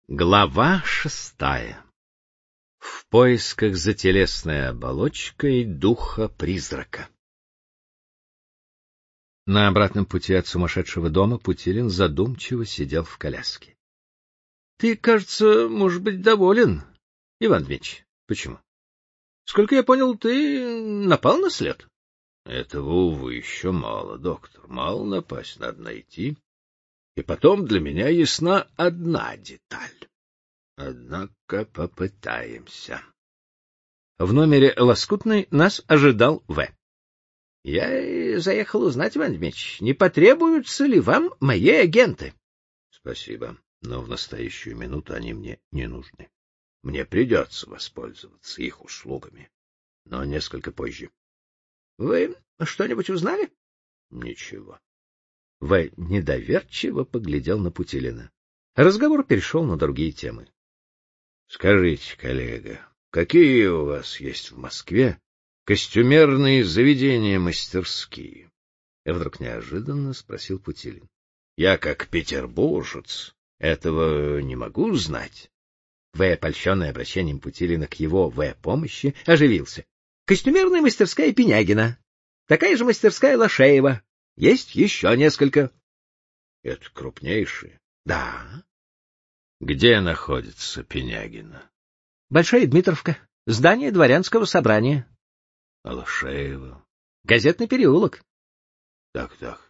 Глава 6. В поисках за телесной оболочкой духа-призрака. На обратном пути от сумасшедшего дома Путилин задумчиво сидел в коляске. — Ты, кажется, можешь быть доволен, Иван Дмитрич. Почему? Сколько я понял, ты напал на след? — Этого, увы, еще мало, доктор. Мало напасть, надо найти. И потом для меня ясна одна деталь. Однако попытаемся. В номере «Лоскутной» нас ожидал В. — Я заехал узнать, Иван Дмитрич, не потребуются ли вам мои агенты? — Спасибо, но в настоящую минуту они мне не нужны. Мне придется воспользоваться их услугами, но несколько позже. — Вы что-нибудь узнали? — Ничего. В. недоверчиво поглядел на Путилина. Разговор перешел на другие темы. — Скажите, коллега, какие у вас есть в Москве костюмерные заведения-мастерские? — вдруг неожиданно спросил Путилин. — Я, как петербуржец, этого не могу знать. В. польщенный обращением Путилина к его помощи, оживился. — Костюмерная мастерская Пенягина, такая же мастерская Лошеева. Есть еще несколько. — Это крупнейшие? — Да. — Где находится Пенягина? — Большая Дмитровка, здание дворянского собрания. — А Лошеева? — Газетный переулок. — Так.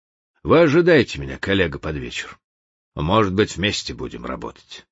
Вы ожидайте меня, коллега, под вечер. Может быть, вместе будем работать.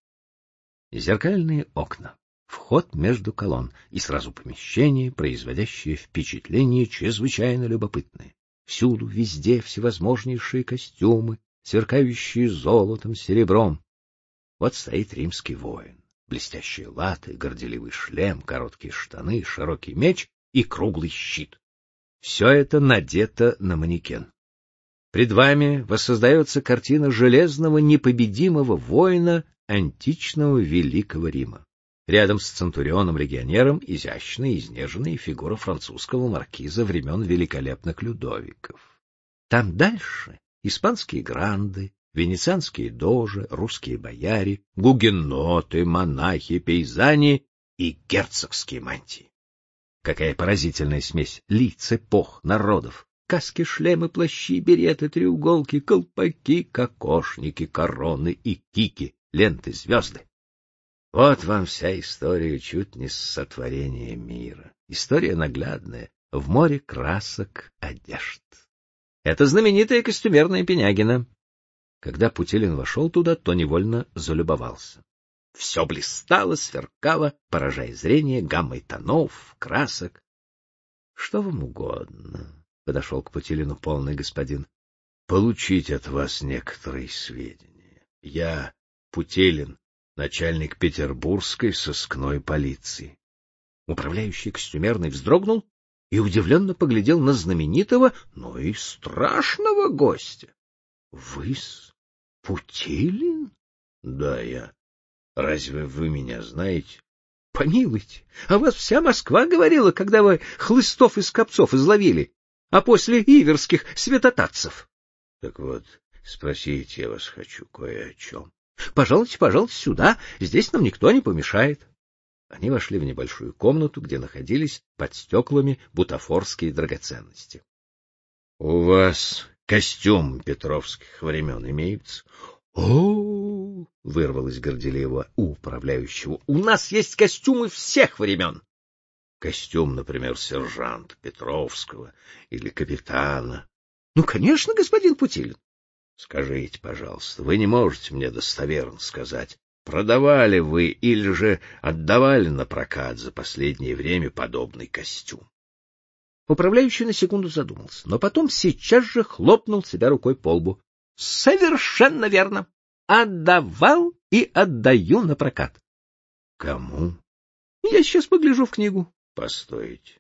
Зеркальные окна, вход между колонн и сразу помещение, производящее впечатление чрезвычайно любопытное. Всюду, везде всевозможнейшие костюмы, сверкающие золотом, серебром. Вот стоит римский воин. Блестящие латы, горделивый шлем, короткие штаны, широкий меч и круглый щит. Все это надето на манекен. Пред вами воссоздается картина железного непобедимого воина античного Великого Рима. Рядом с центурионом-легионером изящная, изнеженная фигура французского маркиза времен великолепных Людовиков. Там дальше испанские гранды, венецианские дожи, русские бояре, гугеноты, монахи, пейзани и герцогские мантии. Какая поразительная смесь лиц, эпох, народов! Каски, шлемы, плащи, береты, треуголки, колпаки, кокошники, короны и кики, ленты, звезды. Вот вам вся история чуть не с сотворения мира. История наглядная, в море красок одежд. Это знаменитая костюмерная Пенягина. Когда Путилин вошел туда, то невольно залюбовался. Все блистало, сверкало, поражая зрение гаммой тонов, красок. — Что вам угодно? — подошел к Путилину полный господин. — Получить от вас некоторые сведения. Я, Путилин, начальник петербургской сыскной полиции. Управляющий костюмерный вздрогнул и удивленно поглядел на знаменитого, но и страшного гостя. — Вы-с Путилин? — Да, я. Разве вы меня знаете? — Помилуйте, а вас вся Москва говорила, когда вы хлыстов и скопцов изловили, а после иверских святотатцев. — Так вот, спросить я вас хочу кое о чем. — Пожалуйте, сюда, здесь нам никто не помешает. Они вошли в небольшую комнату, где находились под стеклами бутафорские драгоценности. — У вас костюм петровских времен имеется? — О! — вырвалось горделиво у управляющего. — У нас есть костюмы всех времен. — Костюм, например, сержанта Петровского или капитана. — Ну, конечно, господин Путилин. — Скажите, пожалуйста, вы не можете мне достоверно сказать, продавали вы или же отдавали на прокат за последнее время подобный костюм? Управляющий на секунду задумался, но потом сейчас же хлопнул себя рукой по лбу. — Совершенно верно. Отдавал и отдаю на прокат. — Кому? — Я сейчас погляжу в книгу. — Постойте.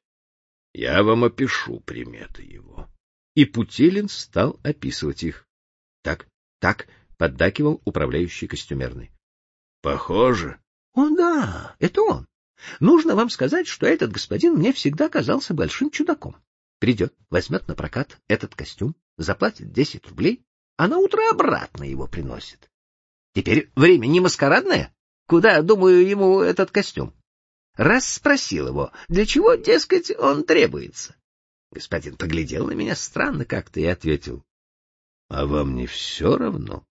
Я вам опишу приметы его. И Путилин стал описывать их. — Так, — поддакивал управляющий костюмерный. — Похоже. — О, да, это он. Нужно вам сказать, что этот господин мне всегда казался большим чудаком. Придет, возьмет на прокат этот костюм, заплатит 10 рублей, а на утро обратно его приносит. Теперь время не маскарадное. Куда, думаю, ему этот костюм? Раз спросил его, для чего, дескать, он требуется. Господин поглядел на меня странно как-то и ответил: — А вам не все равно?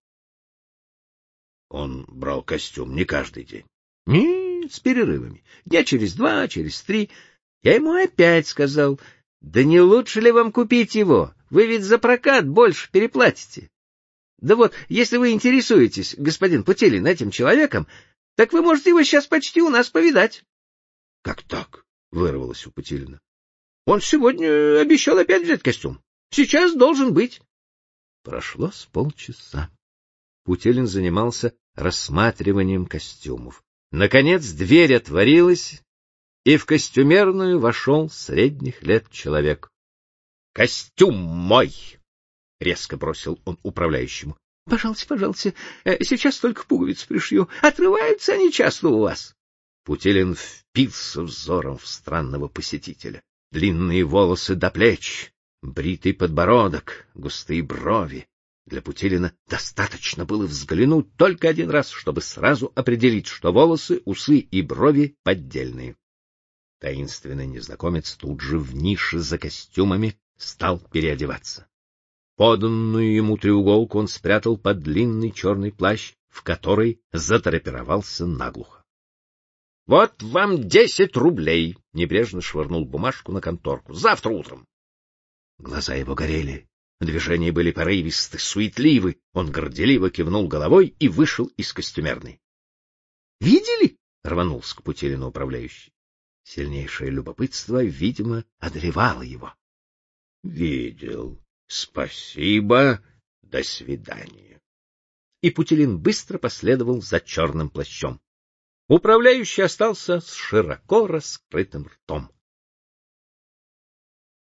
Он брал костюм не каждый день. — Нет, с перерывами. Дня через 2, через 3. Я ему опять сказал: — Да не лучше ли вам купить его? Вы ведь за прокат больше переплатите. Да вот, если вы интересуетесь, господин Путилин, этим человеком, так вы можете его сейчас почти у нас повидать. — Как так? — вырвалось у Путилина. — Он сегодня обещал опять взять костюм. Сейчас должен быть. Прошло с полчаса. Путилин занимался рассматриванием костюмов. Наконец дверь отворилась, и в костюмерную вошел средних лет человек. — Костюм мой! — резко бросил он управляющему. — Пожалуйста, пожалуйста, сейчас только пуговиц пришью. Отрываются они часто у вас. Путилин впился взором в странного посетителя. Длинные волосы до плеч, бритый подбородок, густые брови. Для Путилина достаточно было взглянуть только один раз, чтобы сразу определить, что волосы, усы и брови поддельные. Таинственный незнакомец тут же в нише за костюмами стал переодеваться. Поданную ему треуголку он спрятал под длинный черный плащ, в который задрапировался наглухо. — Вот вам 10 рублей! — небрежно швырнул бумажку на конторку. — Завтра утром. Глаза его горели, движения были порывисты, суетливы. Он горделиво кивнул головой и вышел из костюмерной. — Видели? — рванулся к Путилину управляющий. Сильнейшее любопытство, видимо, одолевало его. — Видел. Спасибо. До свидания. И Путилин быстро последовал за черным плащом. Управляющий остался с широко раскрытым ртом.